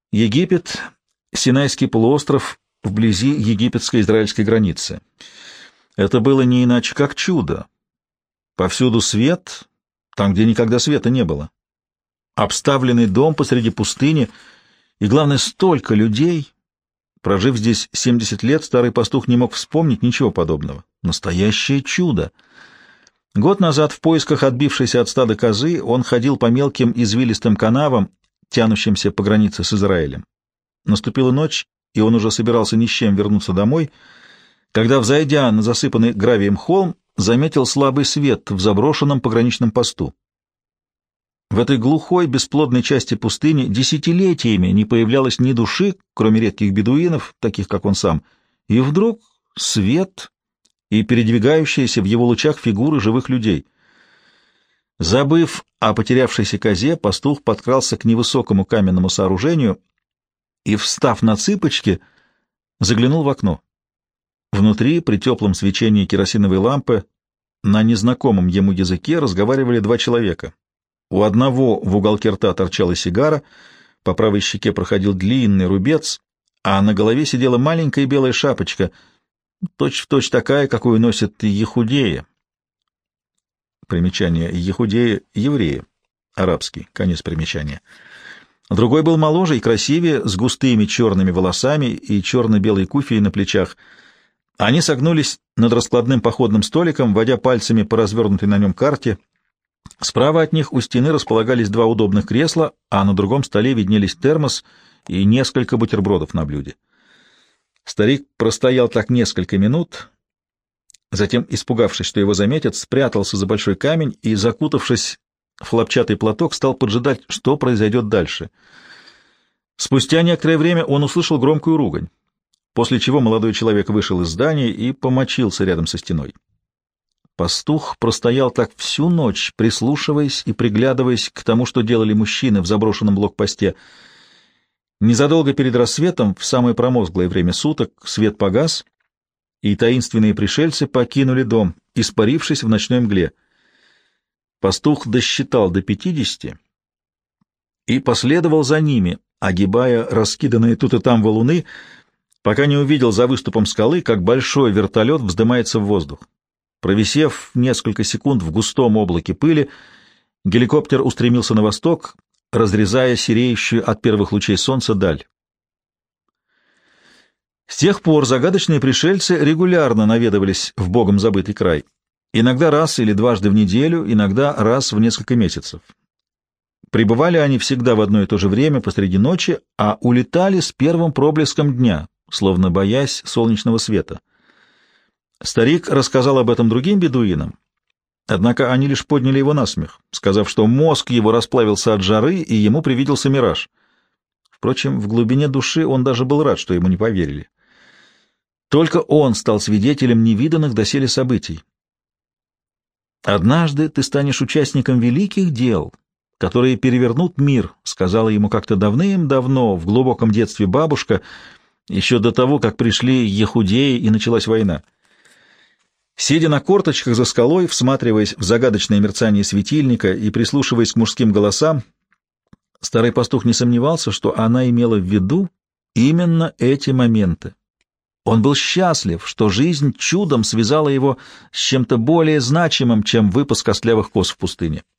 Египет, Синайский полуостров вблизи египетско-израильской границы. Это было не иначе, как чудо. Повсюду свет, там, где никогда света не было. Обставленный дом посреди пустыни, и, главное, столько людей. Прожив здесь 70 лет, старый пастух не мог вспомнить ничего подобного. Настоящее чудо! Год назад в поисках отбившейся от стада козы он ходил по мелким извилистым канавам, тянущимся по границе с Израилем. Наступила ночь, и он уже собирался ни с чем вернуться домой, когда, взойдя на засыпанный гравием холм, заметил слабый свет в заброшенном пограничном посту. В этой глухой, бесплодной части пустыни десятилетиями не появлялось ни души, кроме редких бедуинов, таких как он сам, и вдруг свет и передвигающиеся в его лучах фигуры живых людей. Забыв о потерявшейся козе, пастух подкрался к невысокому каменному сооружению и, встав на цыпочки, заглянул в окно. Внутри, при теплом свечении керосиновой лампы, на незнакомом ему языке разговаривали два человека. У одного в уголке рта торчала сигара, по правой щеке проходил длинный рубец, а на голове сидела маленькая белая шапочка, точь-в-точь такая, какую носят ехудеи. Примечание: ехудеи — евреи, арабский, конец примечания. Другой был моложе и красивее, с густыми черными волосами и черно-белой куфией на плечах. Они согнулись над раскладным походным столиком, водя пальцами по развернутой на нем карте. Справа от них у стены располагались два удобных кресла, а на другом столе виднелись термос и несколько бутербродов на блюде. Старик простоял так несколько минут, затем, испугавшись, что его заметят, спрятался за большой камень и, закутавшись в хлопчатый платок, стал поджидать, что произойдет дальше. Спустя некоторое время он услышал громкую ругань, после чего молодой человек вышел из здания и помочился рядом со стеной. Пастух простоял так всю ночь, прислушиваясь и приглядываясь к тому, что делали мужчины в заброшенном блокпосте. Незадолго перед рассветом, в самое промозглое время суток, свет погас, и таинственные пришельцы покинули дом, испарившись в ночной мгле. Пастух досчитал до 50 и последовал за ними, огибая раскиданные тут и там валуны, пока не увидел за выступом скалы, как большой вертолет вздымается в воздух. Провисев несколько секунд в густом облаке пыли, геликоптер устремился на восток, разрезая сереющую от первых лучей солнца даль. С тех пор загадочные пришельцы регулярно наведывались в богом забытый край, иногда раз или дважды в неделю, иногда раз в несколько месяцев. Прибывали они всегда в одно и то же время посреди ночи, а улетали с первым проблеском дня, словно боясь солнечного света. Старик рассказал об этом другим бедуинам, однако они лишь подняли его на смех, сказав, что мозг его расплавился от жары, и ему привиделся мираж. Впрочем, в глубине души он даже был рад, что ему не поверили. Только он стал свидетелем невиданных доселе событий. «Однажды ты станешь участником великих дел, которые перевернут мир», — сказала ему как-то давным-давно, в глубоком детстве бабушка, еще до того, как пришли ехудеи и началась война. Сидя на корточках за скалой, всматриваясь в загадочное мерцание светильника и прислушиваясь к мужским голосам, старый пастух не сомневался, что она имела в виду именно эти моменты. Он был счастлив, что жизнь чудом связала его с чем-то более значимым, чем выпас костлявых коз в пустыне.